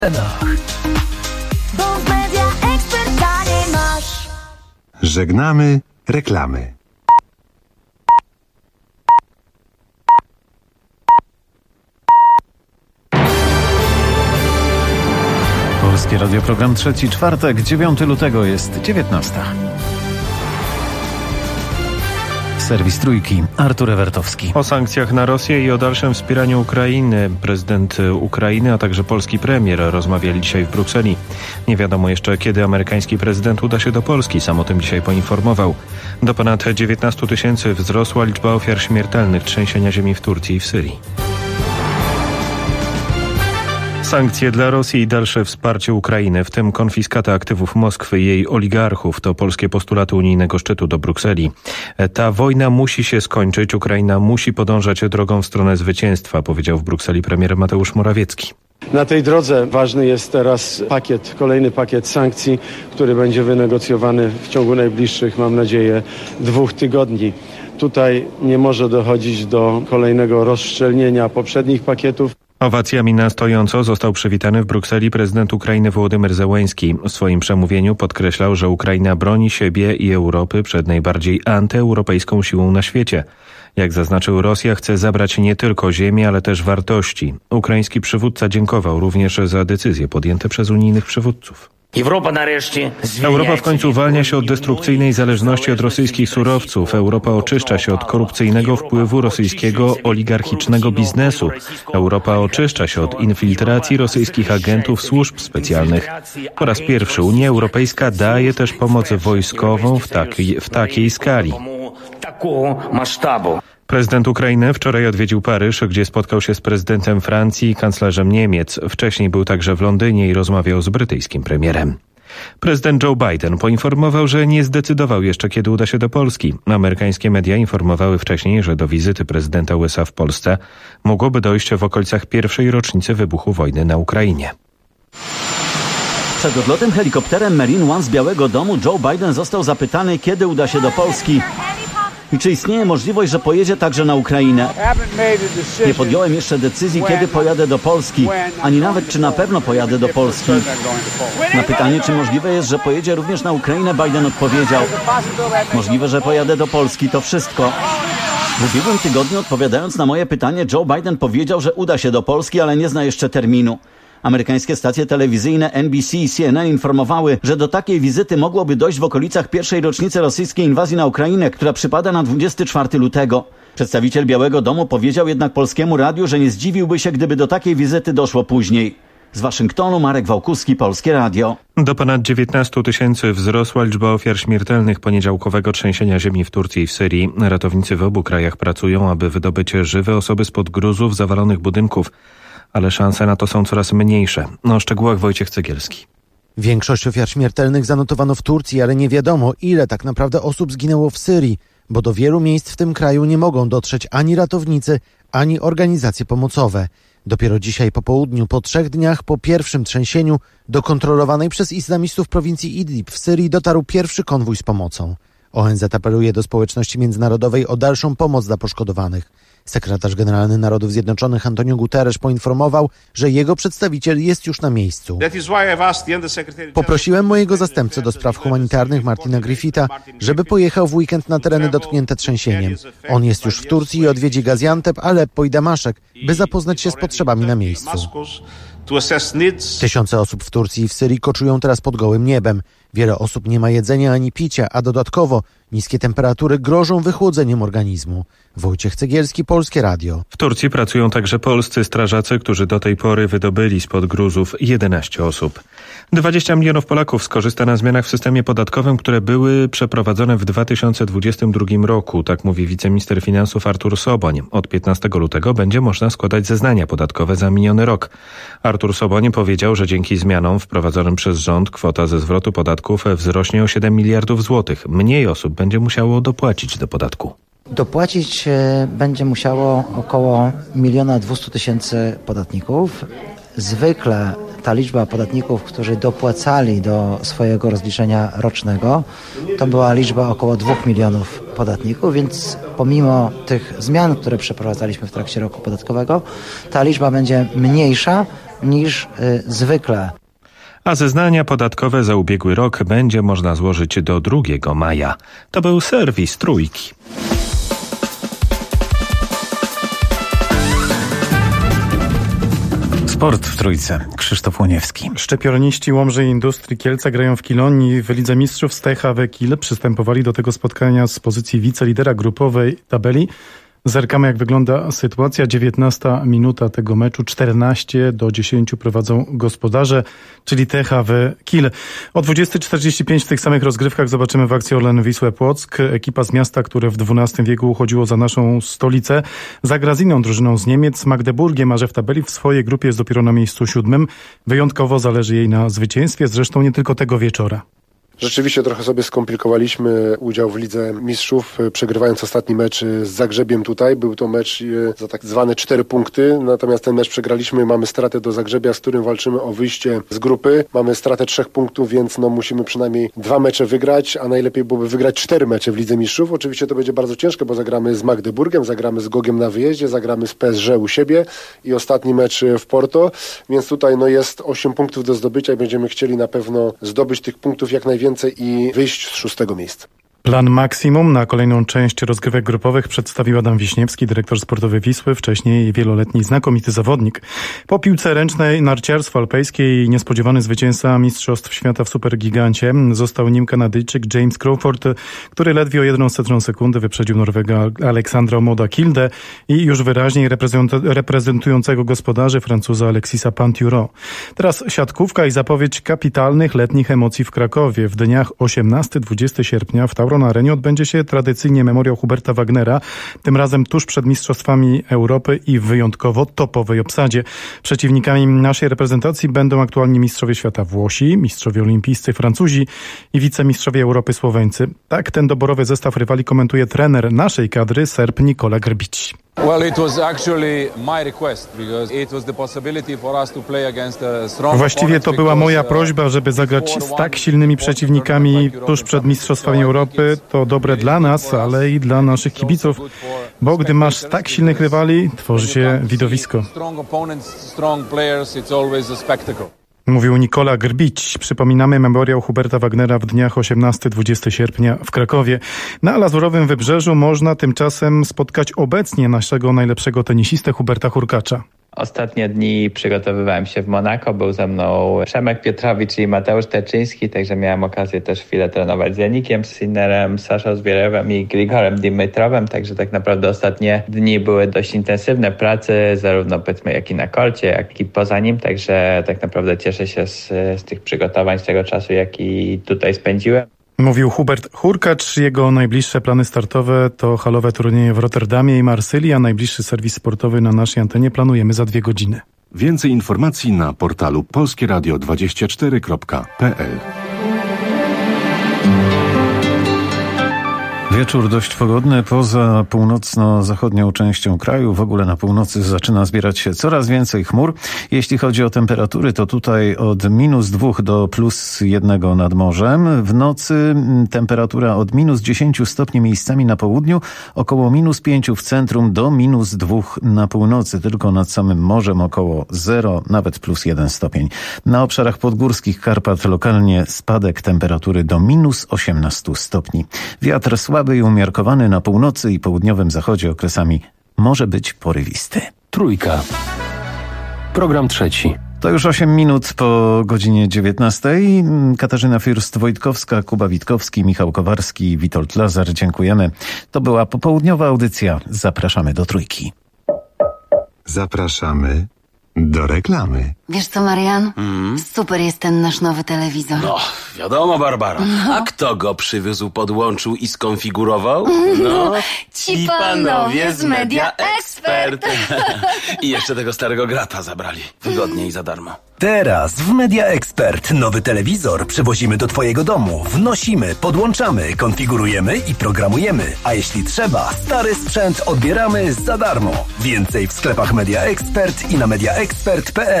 Bo w media eksperta nie masz. Żegnamy reklamy. Polskie Radio, program trzeci, czwartek, 9 lutego, jest 19. Serwis Trójki, Artur Ewertowski. O sankcjach na Rosję i o dalszym wspieraniu Ukrainy. Prezydent Ukrainy, a także polski premier rozmawiali dzisiaj w Brukseli. Nie wiadomo jeszcze, kiedy amerykański prezydent uda się do Polski. Sam o tym dzisiaj poinformował. Do ponad 19 000 wzrosła liczba ofiar śmiertelnych trzęsienia ziemi w Turcji i w Syrii. Sankcje dla Rosji i dalsze wsparcie Ukrainy, w tym konfiskata aktywów Moskwy i jej oligarchów, to polskie postulaty unijnego szczytu do Brukseli. Ta wojna musi się skończyć, Ukraina musi podążać drogą w stronę zwycięstwa, powiedział w Brukseli premier Mateusz Morawiecki. Na tej drodze ważny jest teraz kolejny pakiet sankcji, który będzie wynegocjowany w ciągu najbliższych, mam nadzieję, 2 tygodni. Tutaj nie może dochodzić do kolejnego rozszczelnienia poprzednich pakietów. Owacjami na stojąco został przywitany w Brukseli prezydent Ukrainy Wołodymyr Zełenski. W swoim przemówieniu podkreślał, że Ukraina broni siebie i Europy przed najbardziej antyeuropejską siłą na świecie. Jak zaznaczył, Rosja chce zabrać nie tylko ziemię, ale też wartości. Ukraiński przywódca dziękował również za decyzje podjęte przez unijnych przywódców. Europa w końcu uwalnia się od destrukcyjnej zależności od rosyjskich surowców. Europa oczyszcza się od korupcyjnego wpływu rosyjskiego oligarchicznego biznesu. Europa oczyszcza się od infiltracji rosyjskich agentów służb specjalnych. Po raz pierwszy Unia Europejska daje też pomoc wojskową w takiej skali. Prezydent Ukrainy wczoraj odwiedził Paryż, gdzie spotkał się z prezydentem Francji i kanclerzem Niemiec. Wcześniej był także w Londynie i rozmawiał z brytyjskim premierem. Prezydent Joe Biden poinformował, że nie zdecydował jeszcze, kiedy uda się do Polski. Amerykańskie media informowały wcześniej, że do wizyty prezydenta USA w Polsce mogłoby dojść w okolicach pierwszej rocznicy wybuchu wojny na Ukrainie. Przed odlotem helikopterem Marine One z Białego Domu Joe Biden został zapytany, kiedy uda się do Polski i czy istnieje możliwość, że pojedzie także na Ukrainę. Nie podjąłem jeszcze decyzji, kiedy pojadę do Polski, ani nawet czy na pewno pojadę do Polski. Na pytanie, czy możliwe jest, że pojedzie również na Ukrainę, Biden odpowiedział: możliwe, że pojadę do Polski, to wszystko. W ubiegłym tygodniu, odpowiadając na moje pytanie, Joe Biden powiedział, że uda się do Polski, ale nie zna jeszcze terminu. Amerykańskie stacje telewizyjne NBC i CNN informowały, że do takiej wizyty mogłoby dojść w okolicach pierwszej rocznicy rosyjskiej inwazji na Ukrainę, która przypada na 24 lutego. Przedstawiciel Białego Domu powiedział jednak Polskiemu Radiu, że nie zdziwiłby się, gdyby do takiej wizyty doszło później. Z Waszyngtonu Marek Wałkuski, Polskie Radio. Do ponad 19 000 wzrosła liczba ofiar śmiertelnych poniedziałkowego trzęsienia ziemi w Turcji i w Syrii. Ratownicy w obu krajach pracują, aby wydobyć żywe osoby spod gruzów zawalonych budynków, ale szanse na to są coraz mniejsze. O szczegółach Wojciech Cegielski. Większość ofiar śmiertelnych zanotowano w Turcji, ale nie wiadomo, ile tak naprawdę osób zginęło w Syrii, bo do wielu miejsc w tym kraju nie mogą dotrzeć ani ratownicy, ani organizacje pomocowe. Dopiero dzisiaj po południu, po 3 dniach po pierwszym trzęsieniu, do kontrolowanej przez islamistów prowincji Idlib w Syrii dotarł pierwszy konwój z pomocą. ONZ apeluje do społeczności międzynarodowej o dalszą pomoc dla poszkodowanych. Sekretarz Generalny Narodów Zjednoczonych Antonio Guterres poinformował, że jego przedstawiciel jest już na miejscu. Poprosiłem mojego zastępcę do spraw humanitarnych Martina Griffitha, żeby pojechał w weekend na tereny dotknięte trzęsieniem. On jest już w Turcji i odwiedzi Gaziantep, Aleppo i Damaszek, by zapoznać się z potrzebami na miejscu. Tysiące osób w Turcji i w Syrii koczują teraz pod gołym niebem. Wiele osób nie ma jedzenia ani picia, a dodatkowo niskie temperatury grożą wychłodzeniem organizmu. Wojciech Cegielski, Polskie Radio. W Turcji pracują także polscy strażacy, którzy do tej pory wydobyli spod gruzów 11 osób. 20 milionów Polaków skorzysta na zmianach w systemie podatkowym, które były przeprowadzone w 2022 roku, tak mówi wiceminister finansów Artur Soboń. Od 15 lutego będzie można składać zeznania podatkowe za miniony rok. Artur Soboń powiedział, że dzięki zmianom wprowadzonym przez rząd kwota ze zwrotu podatków wzrośnie o 7 miliardów złotych. Mniej osób będzie musiało dopłacić do podatku. Dopłacić będzie musiało około 1 200 000 podatników. Zwykle ta liczba podatników, którzy dopłacali do swojego rozliczenia rocznego, to była liczba około 2 milionów podatników, więc pomimo tych zmian, które przeprowadzaliśmy w trakcie roku podatkowego, ta liczba będzie mniejsza, niż zwykle. A zeznania podatkowe za ubiegły rok będzie można złożyć do 2 maja. To był serwis Trójki. Sport w Trójce. Krzysztof Łoniewski. Szczypiorniści Łomży Industrii Kielce grają w Kilonii w Lidze Mistrzów z THW Kiel. Przystępowali do tego spotkania z pozycji wicelidera grupowej tabeli. Zerkamy, jak wygląda sytuacja. 19 minuta tego meczu. 14-10 prowadzą gospodarze, czyli THW Kiel. O 20:45 w tych samych rozgrywkach zobaczymy w akcji Orlen Wisłę Płock. Ekipa z miasta, które w XII wieku uchodziło za naszą stolicę, zagra z inną drużyną z Niemiec, Magdeburgiem, a że w tabeli w swojej grupie jest dopiero na miejscu 7. Wyjątkowo zależy jej na zwycięstwie, zresztą nie tylko tego wieczora. Rzeczywiście trochę sobie skomplikowaliśmy udział w Lidze Mistrzów, przegrywając ostatni mecz z Zagrzebiem tutaj. Był to mecz za tak zwane 4 punkty, natomiast ten mecz przegraliśmy. Mamy stratę do Zagrzebia, z którym walczymy o wyjście z grupy. Mamy stratę 3 punktów, więc musimy przynajmniej 2 mecze wygrać, a najlepiej byłoby wygrać 4 mecze w Lidze Mistrzów. Oczywiście to będzie bardzo ciężko, bo zagramy z Magdeburgiem, zagramy z Gogiem na wyjeździe, zagramy z PSG u siebie i ostatni mecz w Porto, więc tutaj jest 8 punktów do zdobycia i będziemy chcieli na pewno zdobyć tych punktów jak najwięcej i wyjść z 6. miejsca. Plan maksimum na kolejną część rozgrywek grupowych przedstawił Adam Wiśniewski, dyrektor sportowy Wisły, wcześniej wieloletni znakomity zawodnik. Po piłce ręcznej, narciarstwo alpejskie i niespodziewany zwycięzca Mistrzostw Świata w Supergigancie został nim Kanadyjczyk James Crawford, który ledwie o 1/100 sekundy wyprzedził Norwega Aleksandra Omoda-Kilde i już wyraźniej reprezentującego gospodarzy Francuza Alexisa Pinturault. Teraz siatkówka i zapowiedź kapitalnych letnich emocji w Krakowie. W dniach 18-20 sierpnia w na arenie odbędzie się tradycyjnie memoriał Huberta Wagnera, tym razem tuż przed Mistrzostwami Europy i w wyjątkowo topowej obsadzie. Przeciwnikami naszej reprezentacji będą aktualni mistrzowie świata Włosi, mistrzowie olimpijscy Francuzi i wicemistrzowie Europy Słoweńcy. Tak ten doborowy zestaw rywali komentuje trener naszej kadry, Serb Nikola Grbić. Właściwie to była moja prośba, żeby zagrać z tak silnymi przeciwnikami tuż przed Mistrzostwami Europy. To dobre dla nas, ale i dla naszych kibiców, bo gdy masz tak silnych rywali, tworzy się widowisko. Mówił Nikola Grbić. Przypominamy memoriał Huberta Wagnera w dniach 18-20 sierpnia w Krakowie. Na Lazurowym Wybrzeżu można tymczasem spotkać obecnie naszego najlepszego tenisistę Huberta Hurkacza. Ostatnie dni przygotowywałem się w Monako, był ze mną Przemek Piotrowicz i Mateusz Teczyński, także miałem okazję też chwilę trenować z Janikiem Sinnerem, Saszą Zbierewem i Grigorem Dimitrowem, także tak naprawdę ostatnie dni były dość intensywne pracy, zarówno powiedzmy jak i na korcie, jak i poza nim, także tak naprawdę cieszę się z tych przygotowań, z tego czasu, jaki tutaj spędziłem. Mówił Hubert Hurkacz. Jego najbliższe plany startowe to halowe turnieje w Rotterdamie i Marsylii, a najbliższy serwis sportowy na naszej antenie planujemy za 2 godziny. Więcej informacji na portalu polskieradio24.pl. Wieczór dość pogodny. Poza północno-zachodnią częścią kraju, w ogóle na północy zaczyna zbierać się coraz więcej chmur. Jeśli chodzi o temperatury, to tutaj od -2 do +1 nad morzem. W nocy temperatura od -10 stopni miejscami na południu, około -5 w centrum do -2 na północy. Tylko nad samym morzem około 0, nawet +1 stopień. Na obszarach podgórskich Karpat lokalnie spadek temperatury do -18 stopni. Wiatr słaby i umiarkowany na północy i południowym zachodzie okresami może być porywisty. Trójka. Program trzeci. To już 8 minut po godzinie 19. Katarzyna Fürst-Wojtkowska, Kuba Witkowski, Michał Kowarski, Witold Lazar. Dziękujemy. To była popołudniowa audycja. Zapraszamy do Trójki. Zapraszamy do reklamy. Wiesz co, Marian? Super jest ten nasz nowy telewizor. No, wiadomo, Barbara. A kto go przywiózł, podłączył i skonfigurował? No, ci panowie z Media Expert. I jeszcze tego starego grata zabrali. Wygodnie i za darmo. Teraz w Media Expert nowy telewizor przywozimy do Twojego domu. Wnosimy, podłączamy, konfigurujemy i programujemy. A jeśli trzeba, stary sprzęt odbieramy za darmo. Więcej w sklepach Media Expert i na mediaexpert.pl.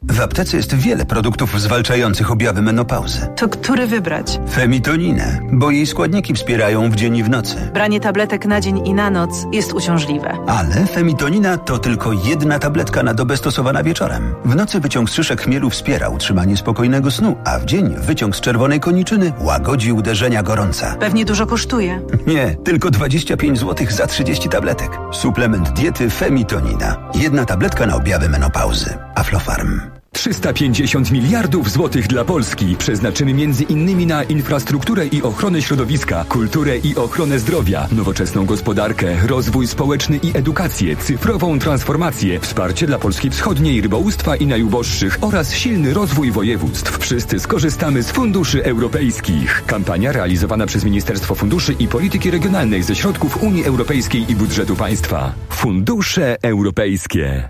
W aptece jest wiele produktów zwalczających objawy menopauzy. To który wybrać? Femitoninę, bo jej składniki wspierają w dzień i w nocy. Branie tabletek na dzień i na noc jest uciążliwe. Ale femitonina to tylko jedna tabletka na dobę stosowana wieczorem. W nocy wyciąg z szyszek chmielu wspiera utrzymanie spokojnego snu, a w dzień wyciąg z czerwonej koniczyny łagodzi uderzenia gorąca. Pewnie dużo kosztuje. Nie, tylko 25 zł za 30 tabletek. Suplement diety Femitonina. Jedna tabletka na objawy menopauzy. Aflofarm. 350 miliardów złotych dla Polski przeznaczymy m.in. na infrastrukturę i ochronę środowiska, kulturę i ochronę zdrowia, nowoczesną gospodarkę, rozwój społeczny i edukację, cyfrową transformację, wsparcie dla Polski Wschodniej, rybołówstwa i najuboższych oraz silny rozwój województw. Wszyscy skorzystamy z funduszy europejskich. Kampania realizowana przez Ministerstwo Funduszy i Polityki Regionalnej ze środków Unii Europejskiej i budżetu państwa. Fundusze europejskie.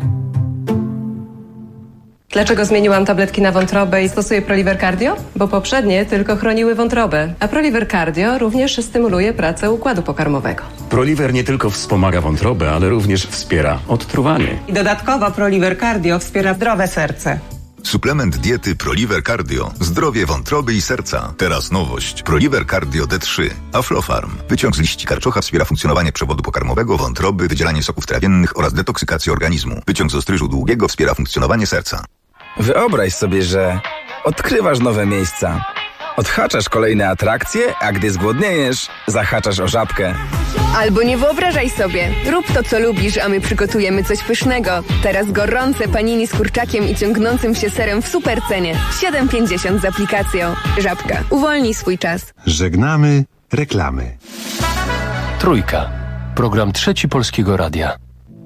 Dlaczego zmieniłam tabletki na wątrobę i stosuję Proliver Cardio? Bo poprzednie tylko chroniły wątrobę, a Proliver Cardio również stymuluje pracę układu pokarmowego. Proliver nie tylko wspomaga wątrobę, ale również wspiera odtruwanie. I dodatkowo Proliver Cardio wspiera zdrowe serce. Suplement diety Proliver Cardio. Zdrowie wątroby i serca. Teraz nowość. Proliver Cardio D3. Aflofarm. Wyciąg z liści karczocha wspiera funkcjonowanie przewodu pokarmowego, wątroby, wydzielanie soków trawiennych oraz detoksykację organizmu. Wyciąg z ostryżu długiego wspiera funkcjonowanie serca. Wyobraź sobie, że odkrywasz nowe miejsca. Odhaczasz kolejne atrakcje, a gdy zgłodniejesz, zahaczasz o żabkę. Albo nie wyobrażaj sobie. Rób to, co lubisz, a my przygotujemy coś pysznego. Teraz gorące panini z kurczakiem i ciągnącym się serem w super cenie. 7,50 z aplikacją. Żabka. Uwolnij swój czas. Żegnamy reklamy. Trójka. Program Trzeci Polskiego Radia.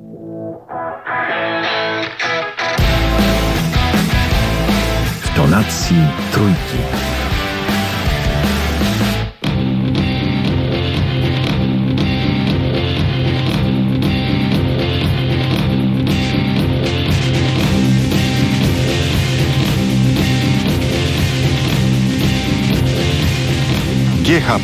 W tonacji trójki. GH+.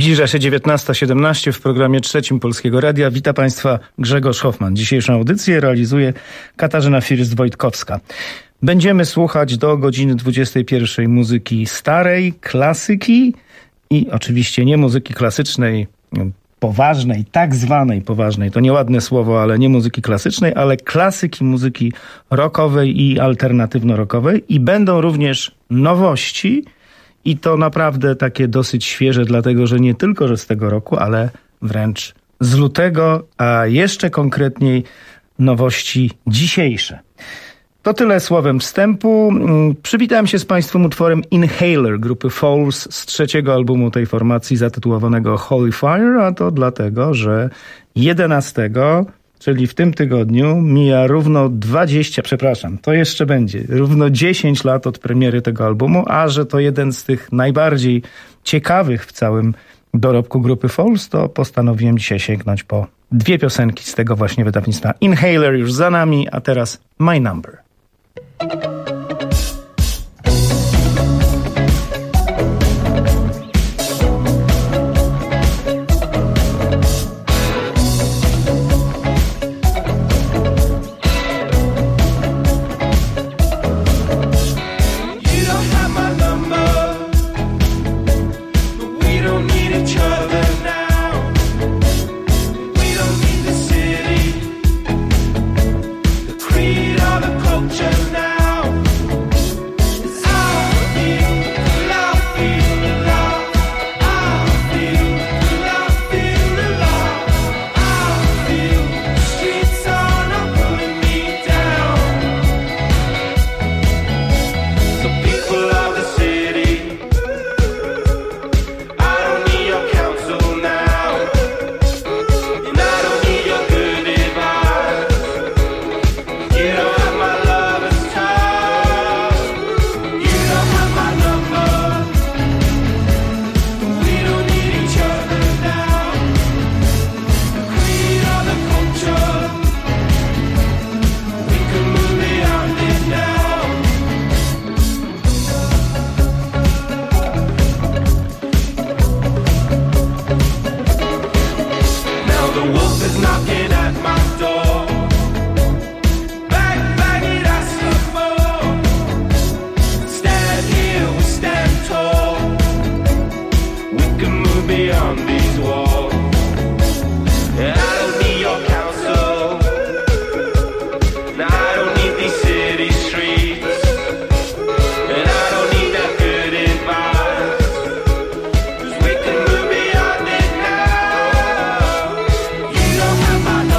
Zbliża się 19:17 w programie trzecim Polskiego Radia. Witam Państwa, Grzegorz Hoffman. Dzisiejszą audycję realizuje Katarzyna First-Wojtkowska. Będziemy słuchać do godziny 21 muzyki starej, klasyki i oczywiście nie muzyki klasycznej, poważnej, tak zwanej poważnej, to nieładne słowo, ale nie muzyki klasycznej, ale klasyki muzyki rockowej i alternatywno-rockowej. I będą również nowości i to naprawdę takie dosyć świeże, dlatego że nie tylko że z tego roku, ale wręcz z lutego, a jeszcze konkretniej nowości dzisiejsze. To tyle słowem wstępu. Przywitałem się z Państwem utworem Inhaler grupy Falls z trzeciego albumu tej formacji zatytułowanego Holy Fire, a to dlatego, że 11, czyli w tym tygodniu, mija równo 10 lat od premiery tego albumu, a że to jeden z tych najbardziej ciekawych w całym dorobku grupy Falls, to postanowiłem dzisiaj sięgnąć po dwie piosenki z tego właśnie wydawnictwa. Inhaler już za nami, a teraz My Number. My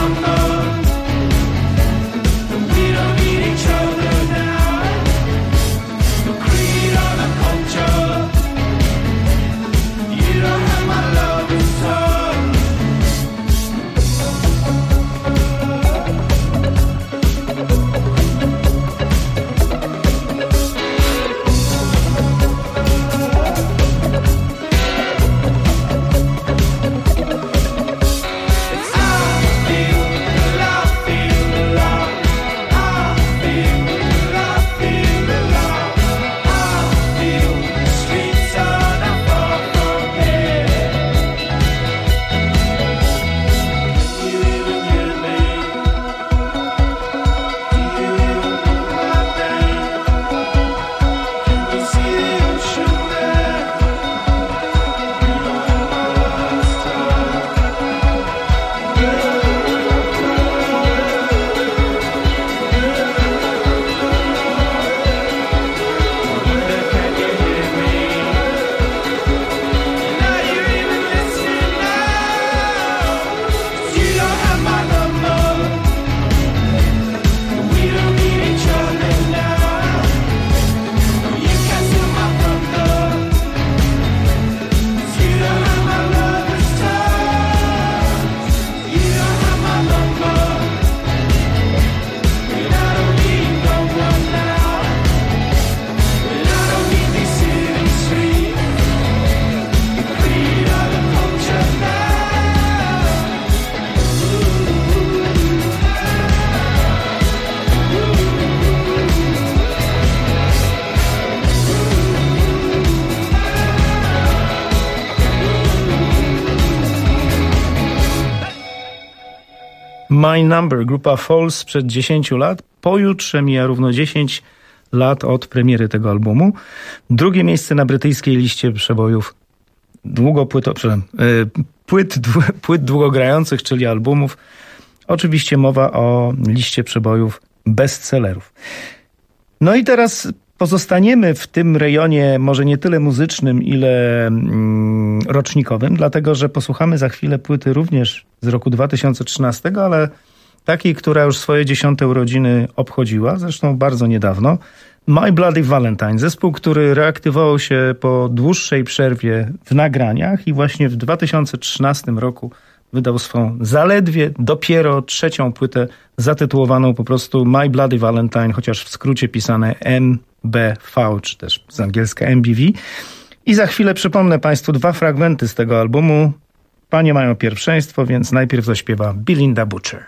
My Number, grupa Falls sprzed 10 lat. Pojutrze mija równo 10 lat od premiery tego albumu. Drugie miejsce na brytyjskiej liście przebojów płyt długogrających, czyli albumów. Oczywiście mowa o liście przebojów bestsellerów. No i teraz pozostaniemy w tym rejonie może nie tyle muzycznym, ile rocznikowym, dlatego że posłuchamy za chwilę płyty również z roku 2013, ale takiej, która już swoje 10. urodziny obchodziła, zresztą bardzo niedawno. My Bloody Valentine, zespół, który reaktywował się po dłuższej przerwie w nagraniach i właśnie w 2013 roku wydał swą zaledwie dopiero 3. płytę zatytułowaną po prostu My Bloody Valentine, chociaż w skrócie pisane MBV, czy też z angielska MBV. I za chwilę przypomnę Państwu 2 fragmenty z tego albumu. Panie mają pierwszeństwo, więc najpierw zaśpiewa Belinda Butcher.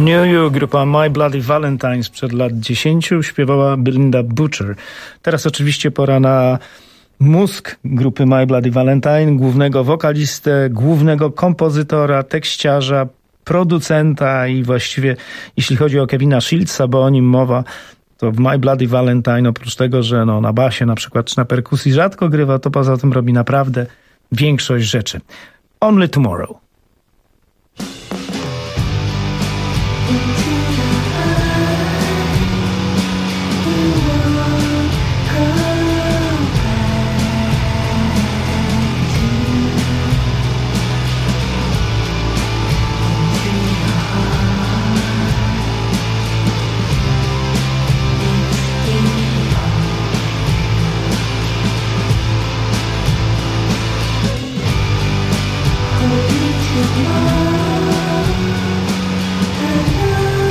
New You, grupa My Bloody Valentine sprzed lat 10 śpiewała Belinda Butcher. Teraz oczywiście pora na mózg grupy My Bloody Valentine, głównego wokalistę, głównego kompozytora, tekściarza, producenta i właściwie jeśli chodzi o Kevina Shieldsa, bo o nim mowa, to w My Bloody Valentine oprócz tego, że na basie na przykład czy na perkusji rzadko grywa, to poza tym robi naprawdę większość rzeczy. Only Tomorrow. Tomorrow.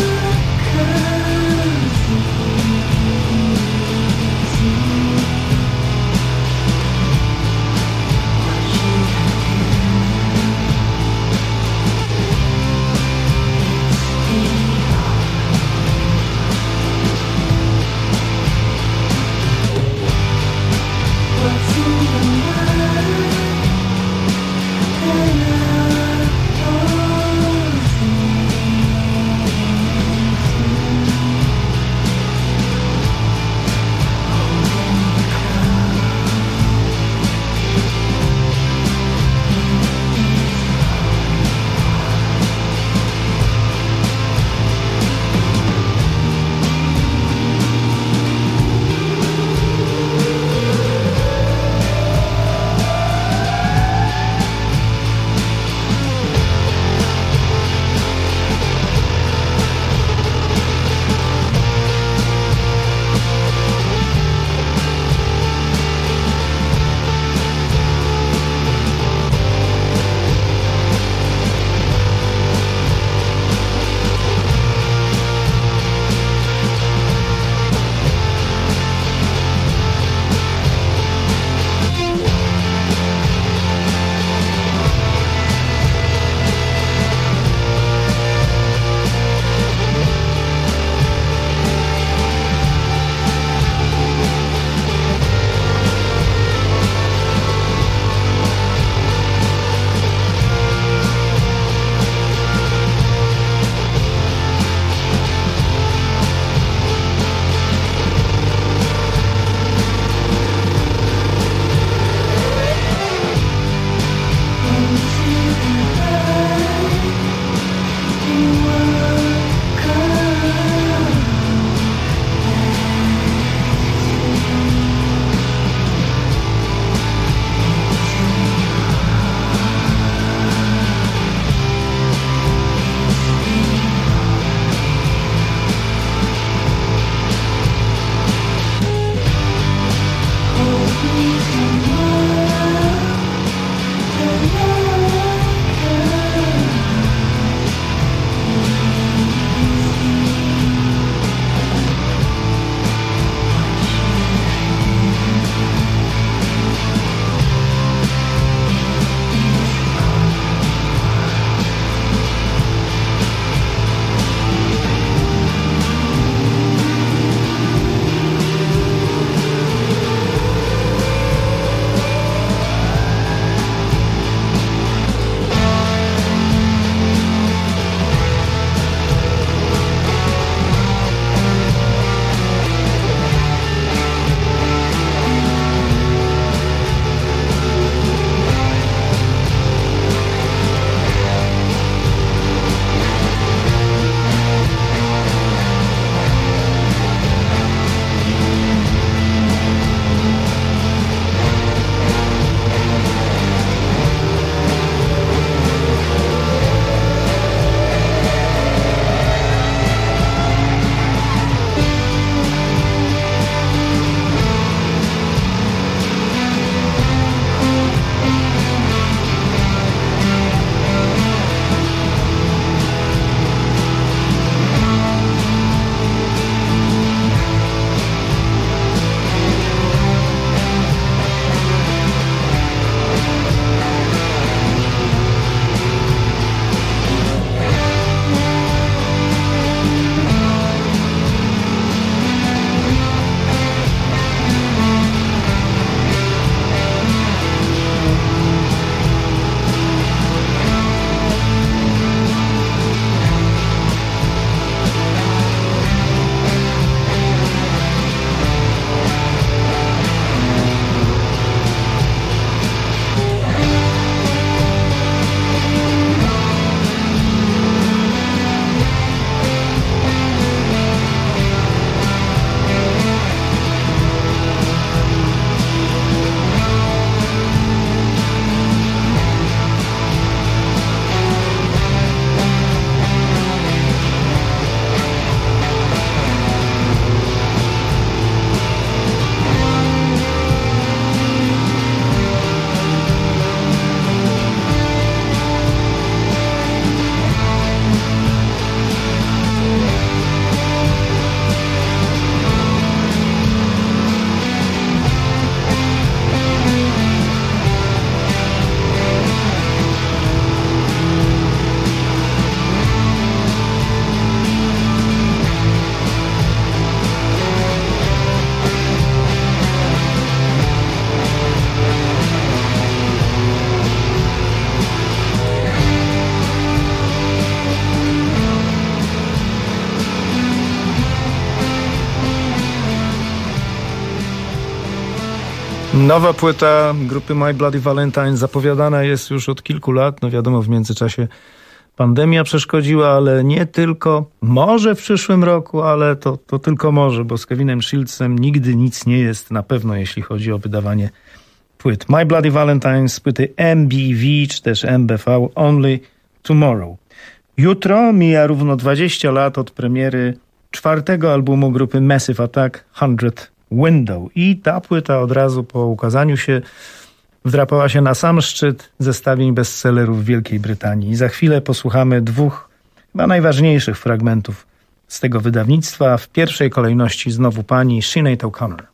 Nowa płyta grupy My Bloody Valentine zapowiadana jest już od kilku lat. No wiadomo, w międzyczasie pandemia przeszkodziła, ale nie tylko. Może w przyszłym roku, ale to tylko może, bo z Kevinem Shieldsem nigdy nic nie jest na pewno, jeśli chodzi o wydawanie płyt. My Bloody Valentine z płyty MBV, czy też MBV, Only Tomorrow. Jutro mija równo 20 lat od premiery 4. albumu grupy Massive Attack, 100 Window. I ta płyta od razu po ukazaniu się wdrapała się na sam szczyt zestawień bestsellerów w Wielkiej Brytanii. I za chwilę posłuchamy 2 chyba najważniejszych fragmentów z tego wydawnictwa. W pierwszej kolejności znowu pani Sinead O'Connor.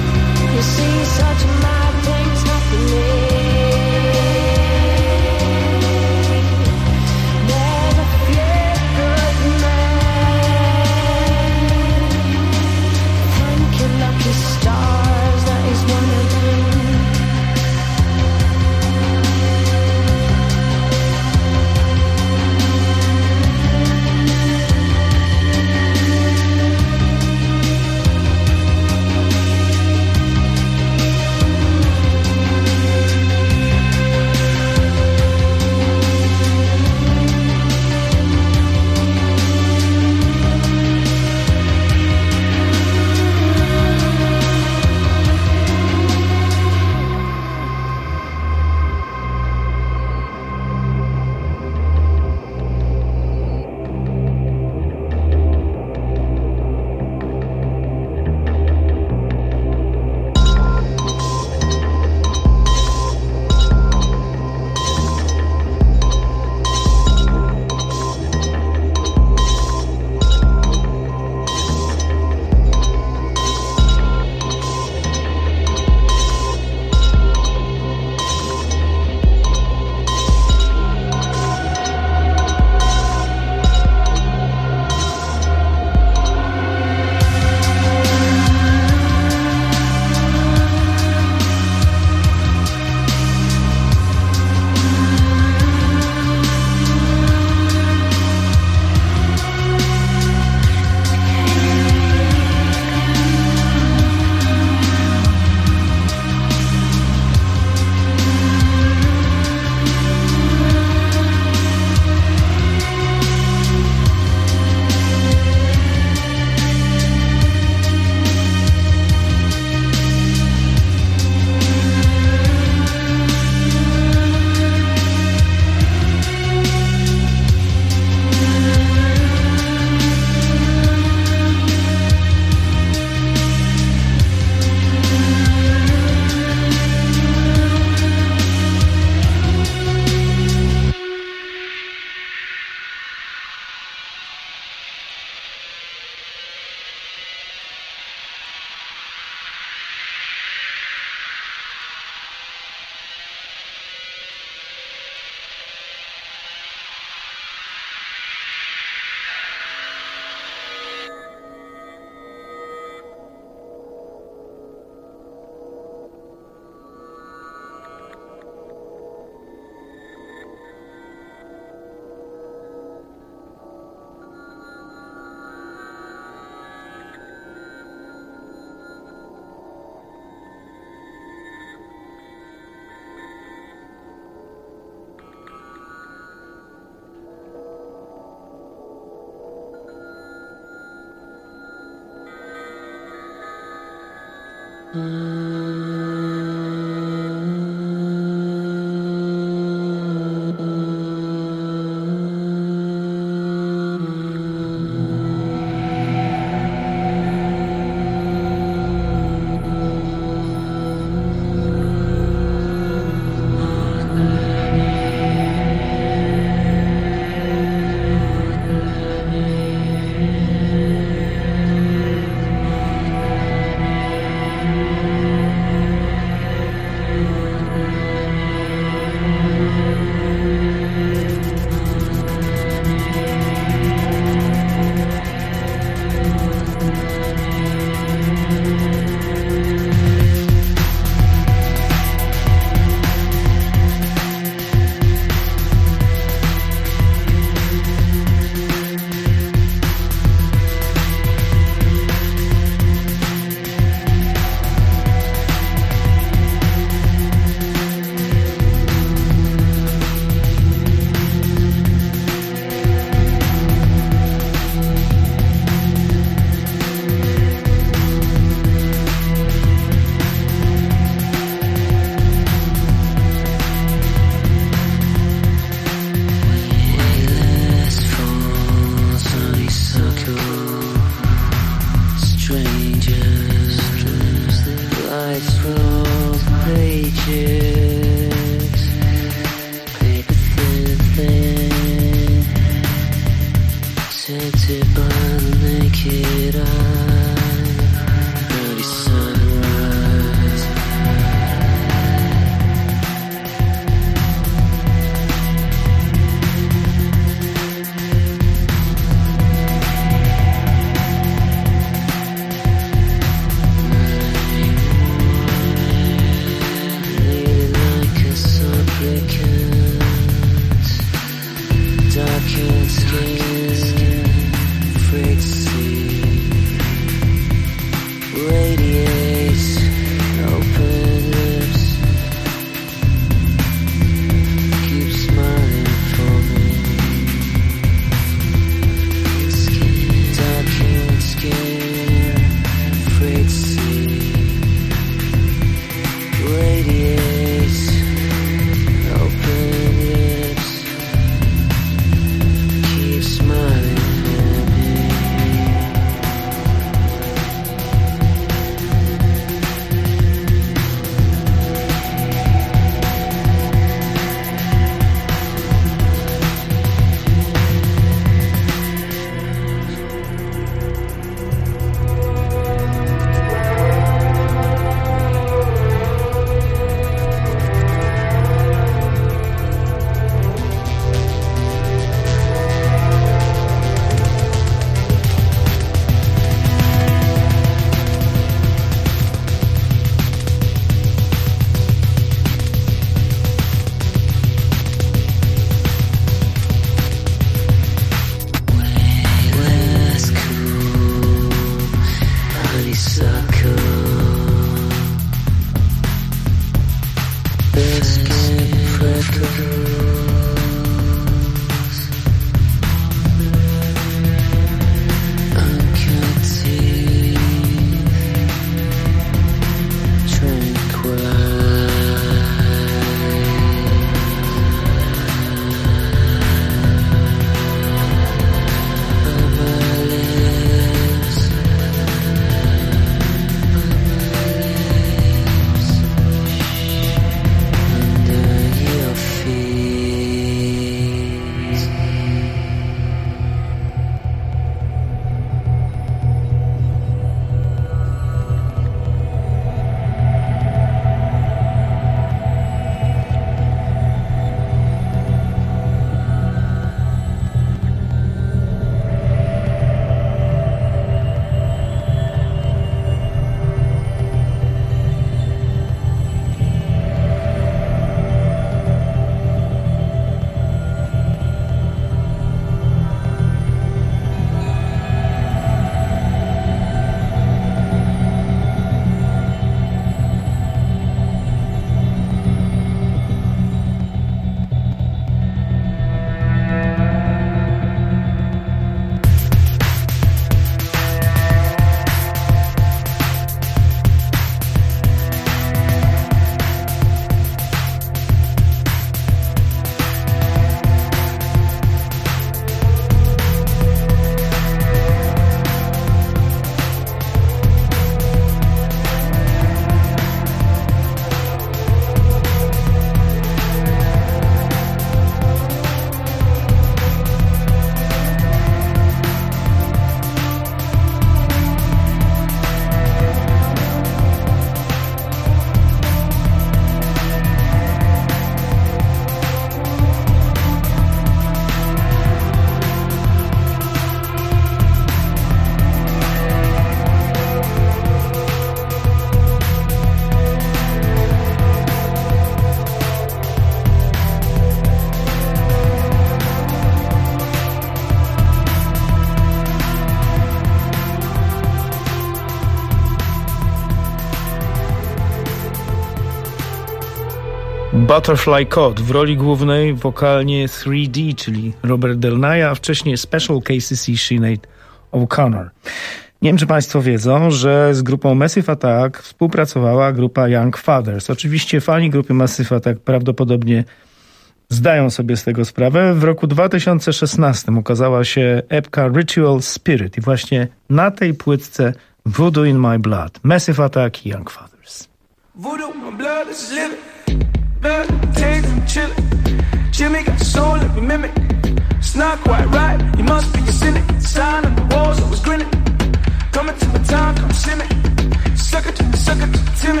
Butterfly Code w roli głównej wokalnie 3D, czyli Robert Del Naja, a wcześniej Special Cases i Sinead O'Connor. Nie wiem, czy Państwo wiedzą, że z grupą Massive Attack współpracowała grupa Young Fathers. Oczywiście fani grupy Massive Attack prawdopodobnie zdają sobie z tego sprawę. W roku 2016 ukazała się epka Ritual Spirit i właśnie na tej płytce Voodoo in My Blood, Massive Attack i Young Fathers. Voodoo in my blood is living. Blood, taste, I'm chillin'. Jimmy got soul, let me mimic. It's not quite right, you must be a cynic. Sign on the walls, I was grinning. Coming to my time, come see me. Sucker to Timmy.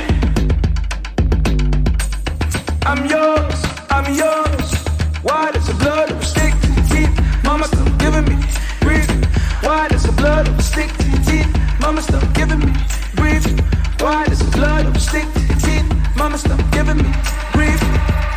I'm yours. Why does the blood ever stick to your teeth? Mama still giving me breathing. Why does the blood ever stick to your teeth? Mama still giving me breathing. Why does the blood ever stick to your teeth? Mama still giving me breathing.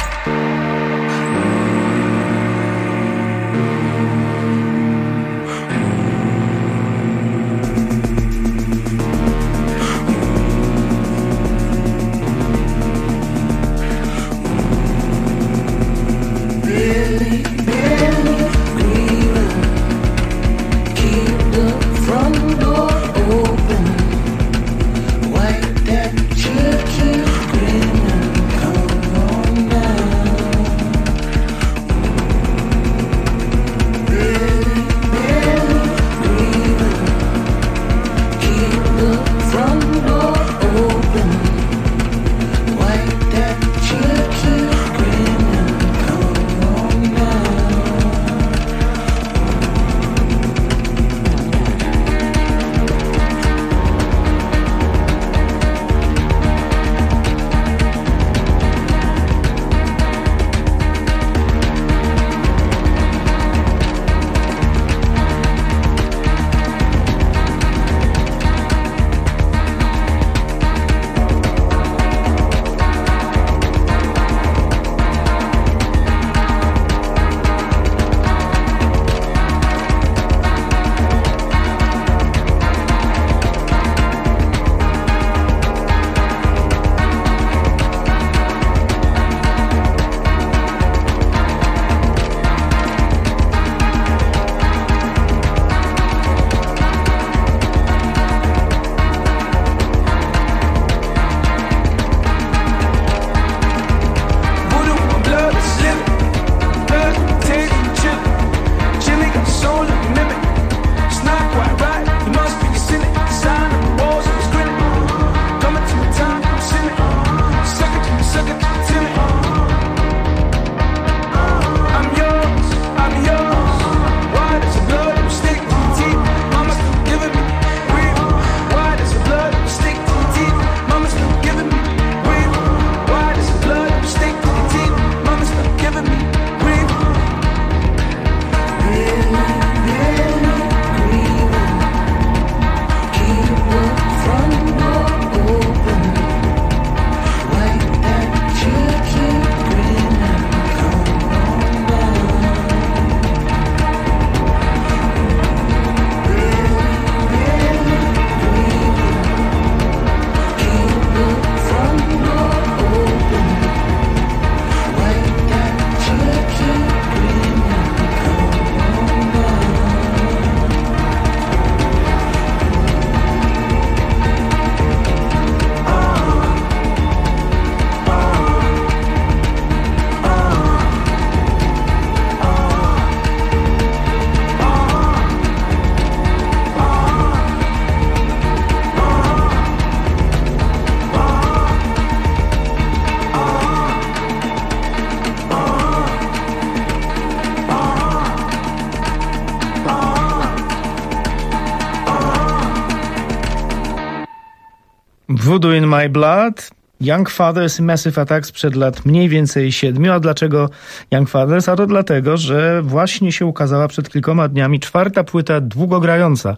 Voodoo in My Blood, Young Fathers i Massive Attack sprzed lat mniej więcej 7. A dlaczego Young Fathers? A to dlatego, że właśnie się ukazała przed kilkoma dniami 4. płyta długogrająca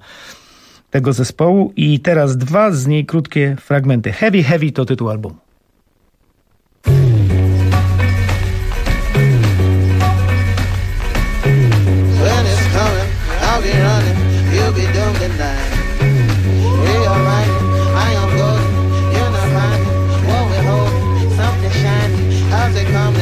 tego zespołu i teraz 2 z niej krótkie fragmenty. Heavy Heavy to tytuł albumu. How's it coming?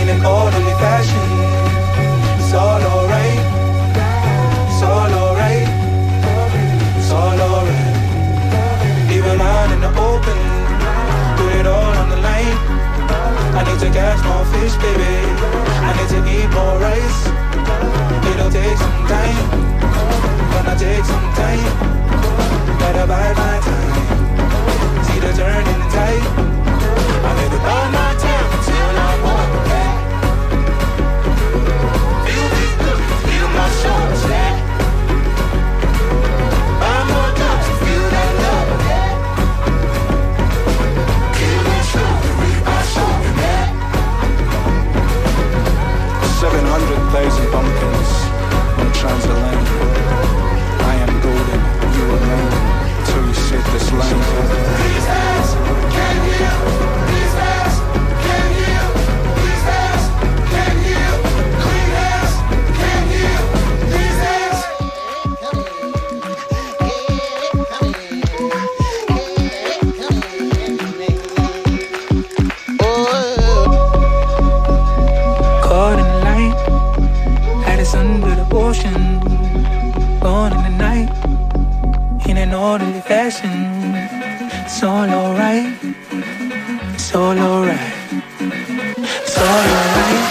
an orderly fashion. It's all alright. It's all alright. It's all alright. Leave them out in the open. Put it all on the line. I need to catch more fish, baby. I need to eat more rice. It'll take some time. Gonna take some time. Gotta bide my time. See the turning tide. I need to buy my time until I walk back. Feel me good, feel my soul stack. Buy more cups to feel that love back. Kill me slowly, I show you that. 700,000 bumpkins on transatlantic. I am golden, you remain till you sit this line. These hands can heal. These hands can heal. These hands can heal. Clean hands can heal. These hands. Caught in the light, had us under the ocean. Born in the night, in an orderly fashion. It's all alright. It's all alright. It's all alright.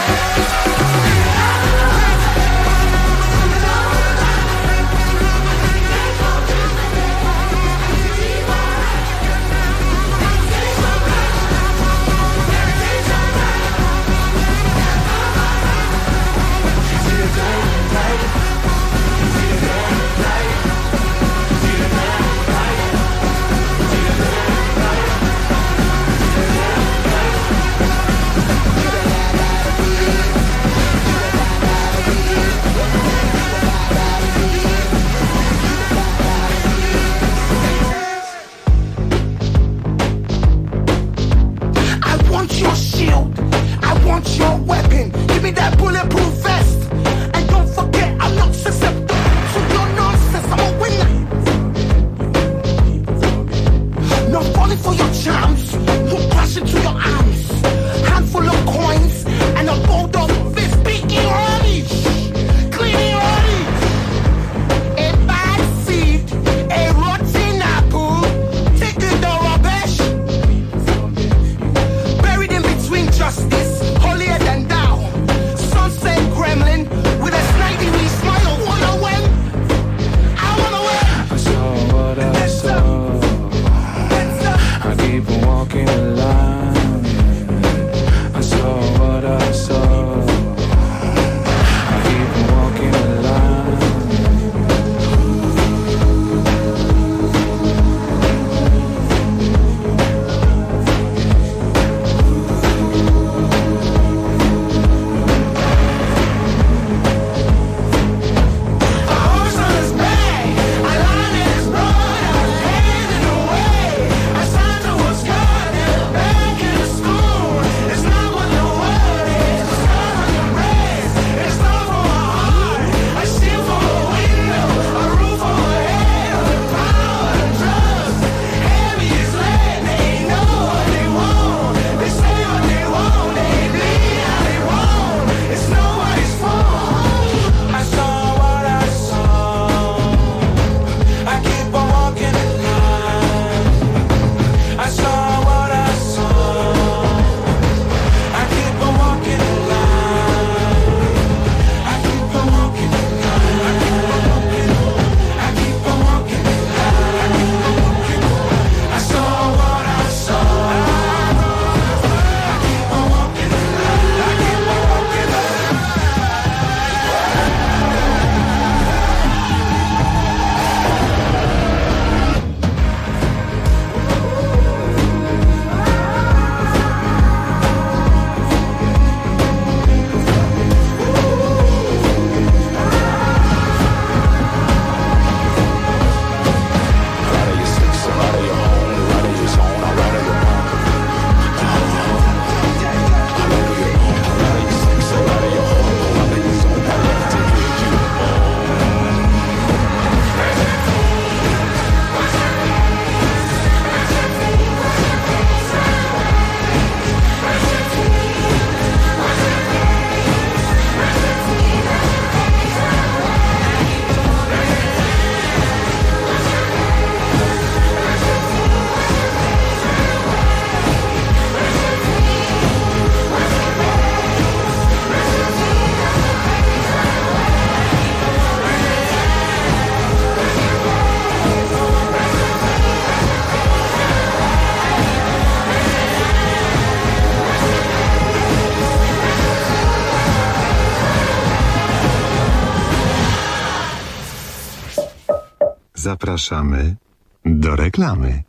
Zapraszamy do reklamy.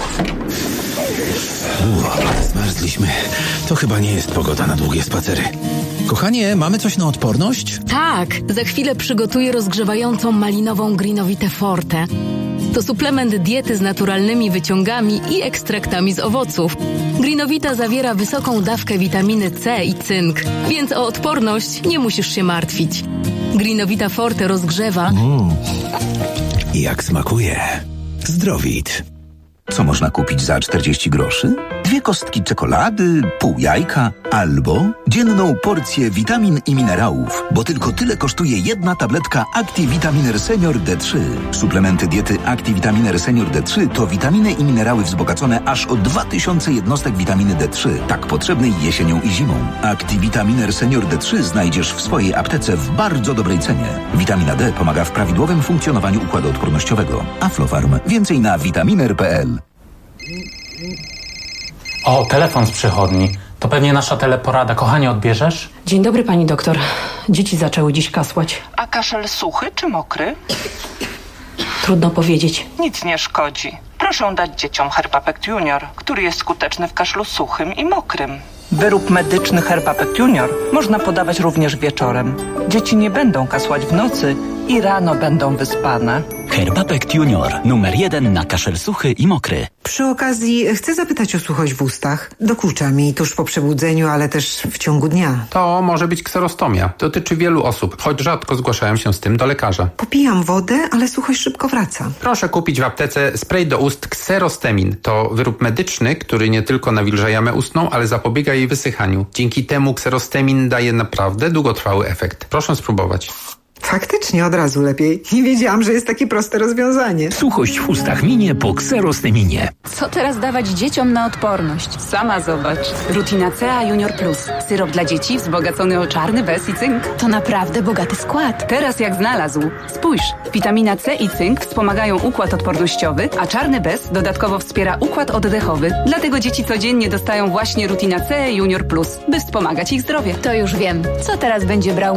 Zmarzliśmy. To chyba nie jest pogoda na długie spacery. Kochanie, mamy coś na odporność? Tak, za chwilę przygotuję rozgrzewającą malinową Greenowitę Forte. To suplement diety z naturalnymi wyciągami i ekstraktami z owoców. Greenowita zawiera wysoką dawkę witaminy C i cynk, więc o odporność nie musisz się martwić. Greenowita Forte rozgrzewa... Jak smakuje. Zdrowit. Co można kupić za 40 groszy? 2 kostki czekolady, pół jajka albo dzienną porcję witamin i minerałów, bo tylko tyle kosztuje jedna tabletka ActiVitaminer Senior D3. Suplementy diety ActiVitaminer Senior D3 to witaminy i minerały wzbogacone aż o 2000 jednostek witaminy D3, tak potrzebnej jesienią i zimą. ActiVitaminer Senior D3 znajdziesz w swojej aptece w bardzo dobrej cenie. Witamina D pomaga w prawidłowym funkcjonowaniu układu odpornościowego. Aflofarm. Więcej na vitaminer.pl. O, telefon z przychodni. To pewnie nasza teleporada. Kochanie, odbierzesz? Dzień dobry, pani doktor. Dzieci zaczęły dziś kasłać. A kaszel suchy czy mokry? Trudno powiedzieć. Nic nie szkodzi. Proszę dać dzieciom Herbapect Junior, który jest skuteczny w kaszlu suchym i mokrym. Wyrób medyczny Herbapect Junior można podawać również wieczorem. Dzieci nie będą kasłać w nocy i rano będą wyspane. Herbapect Junior, numer 1 na kaszel suchy i mokry. Przy okazji chcę zapytać o suchość w ustach. Dokucza mi tuż po przebudzeniu, ale też w ciągu dnia. To może być kserostomia. Dotyczy wielu osób, choć rzadko zgłaszają się z tym do lekarza. Popijam wodę, ale suchość szybko wraca. Proszę kupić w aptece spray do ust Xerostemin. To wyrób medyczny, który nie tylko nawilża jamę ustną, ale zapobiega jej wysychaniu. Dzięki temu Xerostemin daje naprawdę długotrwały efekt. Proszę spróbować. Faktycznie od razu lepiej. Nie wiedziałam, że jest takie proste rozwiązanie. Suchość w ustach minie po Xerosteminie. Co teraz dawać dzieciom na odporność? Sama zobacz. Rutina C Junior Plus. Syrop dla dzieci wzbogacony o czarny bez i cynk. To naprawdę bogaty skład. Teraz jak znalazł. Spójrz, witamina C i cynk wspomagają układ odpornościowy, a czarny bez dodatkowo wspiera układ oddechowy. Dlatego dzieci codziennie dostają właśnie Rutina C Junior Plus, by wspomagać ich zdrowie. To już wiem. Co teraz będzie brał